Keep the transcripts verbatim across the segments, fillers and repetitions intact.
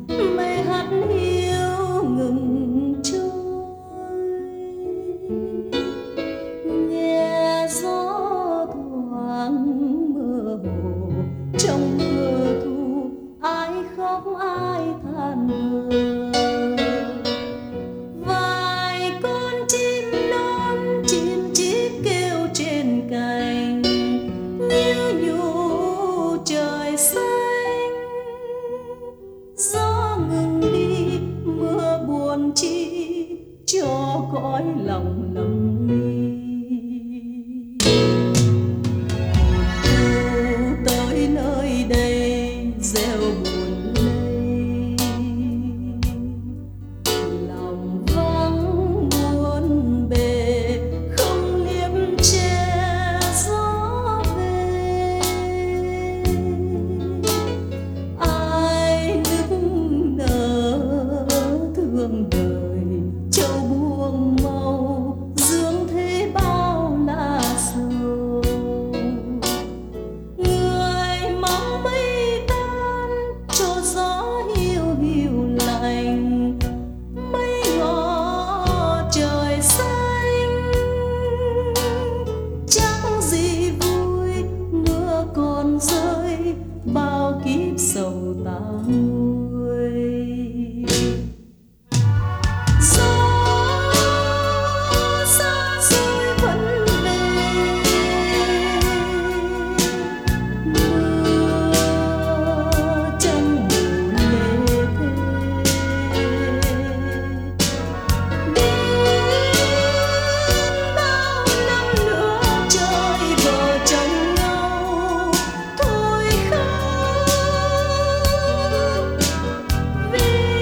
mây hát hiu ngừng trôi, nghe gió thoáng mơ hồ trong mưa thu, ai khóc ai than thở. Vài con chim non chim chít kêu trên cành, nhớ nhủ trời xanh. Gió ngừng đi mưa buồn chi cho cõi lòng lầm ly. Thu tới nơi đây gieo buồn lây, lòng vắng muôn bề không liếp che gió về. Ai nức nở thương đời châu buông màu, dưỡng thế bao là sầu. Người mong mây tan cho gió hiu hiu lạnh, mây ngỏ trời xanh. Chẳng gì vui mưa còn rơi, bao kiếp sầu ta nguôi. Gió xa xôi vẫn về, mưa chẳng buồn lê thê. Đến bao năm nữa trời vợ chồng nhau, thôi khóc vì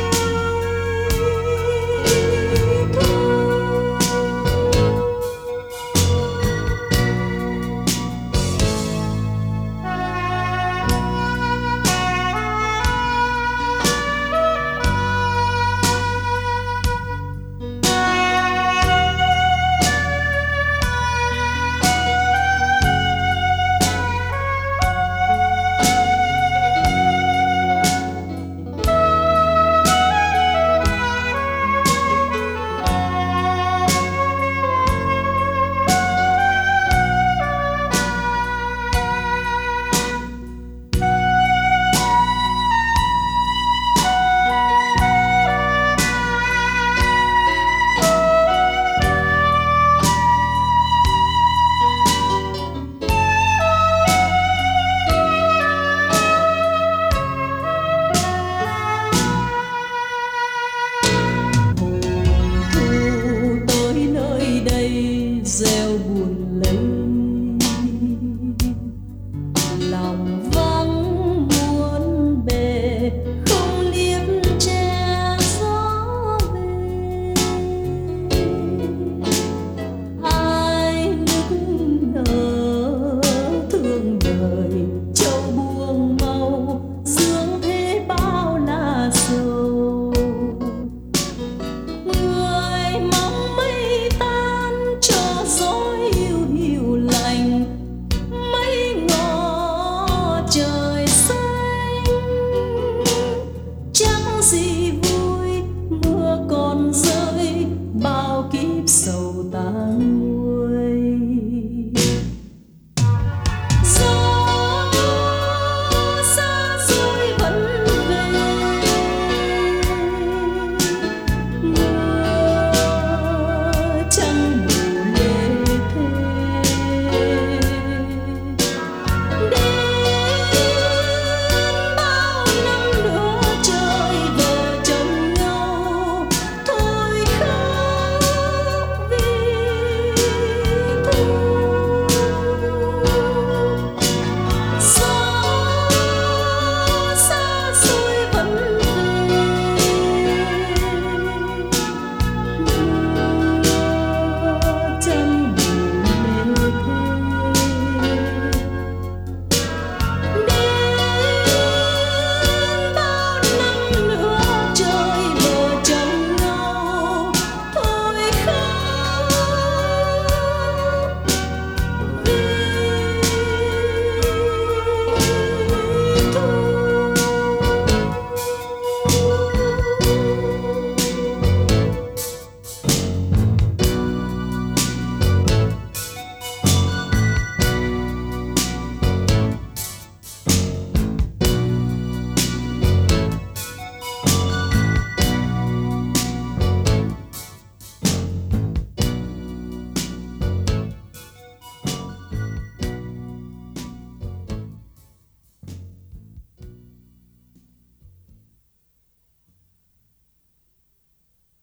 gieo buồn lấy, lòng vắng muôn bề không liếp che gió về. Ai nức nở thương đời châu buông màu, dưỡng thế bao là sầu. Người mong mây tan cho gió hiu hiu lạnh, mây ngỏ trời xanh. Chẳng gì